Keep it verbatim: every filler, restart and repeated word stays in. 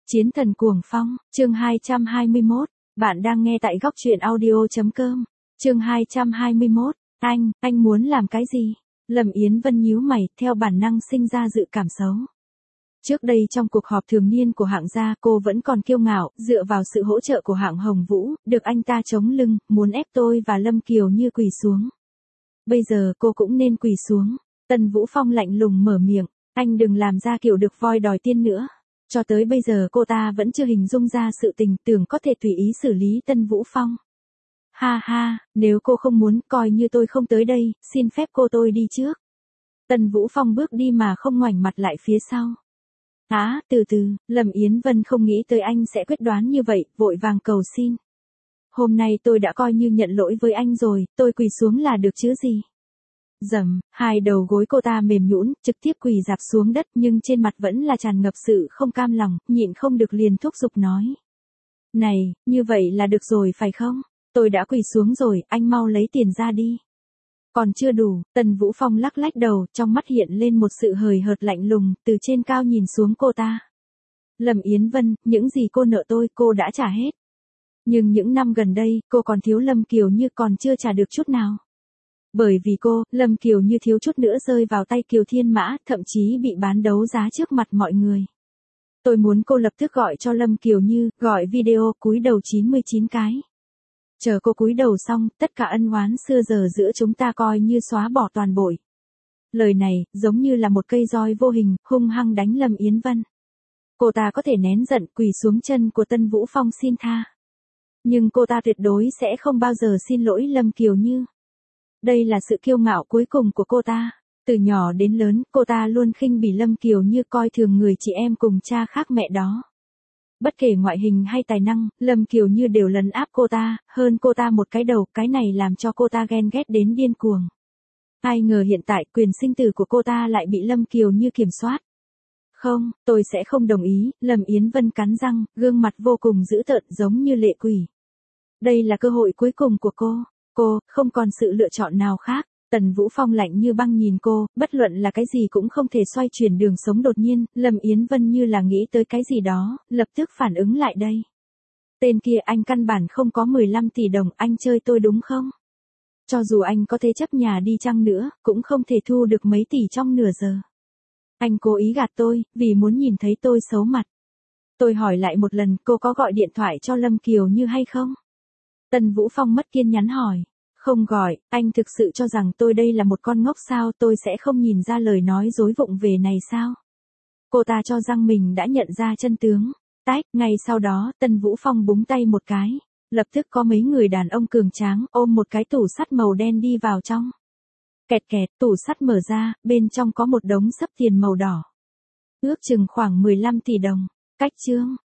Chiến thần cuồng phong, chương hai trăm hai mươi mốt, bạn đang nghe tại góc truyện audio.com, chương hai trăm hai mươi mốt, anh, anh muốn làm cái gì? Lâm Yến Vân nhíu mày, theo bản năng sinh ra dự cảm xấu. Trước đây trong cuộc họp thường niên của hạng gia cô vẫn còn kiêu ngạo, dựa vào sự hỗ trợ của hạng Hồng Vũ, được anh ta chống lưng, muốn ép tôi và Lâm Kiều Như quỳ xuống. Bây giờ cô cũng nên quỳ xuống. Tần Vũ Phong lạnh lùng mở miệng, anh đừng làm ra kiểu được voi đòi tiên nữa. Cho tới bây giờ cô ta vẫn chưa hình dung ra sự tình tưởng có thể tùy ý xử lý Tân Vũ Phong. Ha ha, nếu cô không muốn, coi như tôi không tới đây, xin phép cô tôi đi trước. Tần Vũ Phong bước đi mà không ngoảnh mặt lại phía sau. Á, từ từ, Lâm Yến Vân không nghĩ tới anh sẽ quyết đoán như vậy, vội vàng cầu xin. Hôm nay tôi đã coi như nhận lỗi với anh rồi, tôi quỳ xuống là được chứ gì. Dầm, hai đầu gối cô ta mềm nhũn, trực tiếp quỳ rạp xuống đất nhưng trên mặt vẫn là tràn ngập sự không cam lòng, nhịn không được liền thúc giục nói. Này, như vậy là được rồi phải không? Tôi đã quỳ xuống rồi, anh mau lấy tiền ra đi. Còn chưa đủ, Tần Vũ Phong lắc lách đầu, trong mắt hiện lên một sự hời hợt lạnh lùng, từ trên cao nhìn xuống cô ta. Lâm Yến Vân, những gì cô nợ tôi, cô đã trả hết. Nhưng những năm gần đây, cô còn thiếu Lâm Kiều Như còn chưa trả được chút nào. Bởi vì cô, Lâm Kiều Như thiếu chút nữa rơi vào tay Kiều Thiên Mã, thậm chí bị bán đấu giá trước mặt mọi người. Tôi muốn cô lập tức gọi cho Lâm Kiều Như, gọi video cúi đầu chín mươi chín cái. Chờ cô cúi đầu xong, tất cả ân oán xưa giờ giữa chúng ta coi như xóa bỏ toàn bộ. Lời này, giống như là một cây roi vô hình, hung hăng đánh Lâm Yến Vân. Cô ta có thể nén giận quỳ xuống chân của Tân Vũ Phong xin tha. Nhưng cô ta tuyệt đối sẽ không bao giờ xin lỗi Lâm Kiều Như. Đây là sự kiêu ngạo cuối cùng của cô ta. Từ nhỏ đến lớn, cô ta luôn khinh bỉ Lâm Kiều Như coi thường người chị em cùng cha khác mẹ đó. Bất kể ngoại hình hay tài năng, Lâm Kiều Như đều lấn áp cô ta, hơn cô ta một cái đầu, cái này làm cho cô ta ghen ghét đến điên cuồng. Ai ngờ hiện tại quyền sinh tử của cô ta lại bị Lâm Kiều Như kiểm soát. Không, tôi sẽ không đồng ý, Lâm Yến Vân cắn răng, gương mặt vô cùng dữ tợn giống như lệ quỷ. Đây là cơ hội cuối cùng của cô. Cô, không còn sự lựa chọn nào khác. Tần Vũ Phong lạnh như băng nhìn cô, bất luận là cái gì cũng không thể xoay chuyển đường sống đột nhiên, Lâm Yến Vân như là nghĩ tới cái gì đó, lập tức phản ứng lại đây. Tên kia anh căn bản không có mười lăm tỷ đồng, anh chơi tôi đúng không? Cho dù anh có thế chấp nhà đi chăng nữa, cũng không thể thu được mấy tỷ trong nửa giờ. Anh cố ý gạt tôi, vì muốn nhìn thấy tôi xấu mặt. Tôi hỏi lại một lần, cô có gọi điện thoại cho Lâm Kiều Như hay không? Tần Vũ Phong mất kiên nhẫn hỏi. Không gọi, anh thực sự cho rằng tôi đây là một con ngốc sao, tôi sẽ không nhìn ra lời nói dối vụng về này sao? Cô ta cho rằng mình đã nhận ra chân tướng. Tách, ngay sau đó, Tần Vũ Phong búng tay một cái. Lập tức có mấy người đàn ông cường tráng ôm một cái tủ sắt màu đen đi vào trong. Kẹt kẹt, tủ sắt mở ra, bên trong có một đống xấp tiền màu đỏ. Ước chừng khoảng mười lăm tỷ đồng. Cách chương,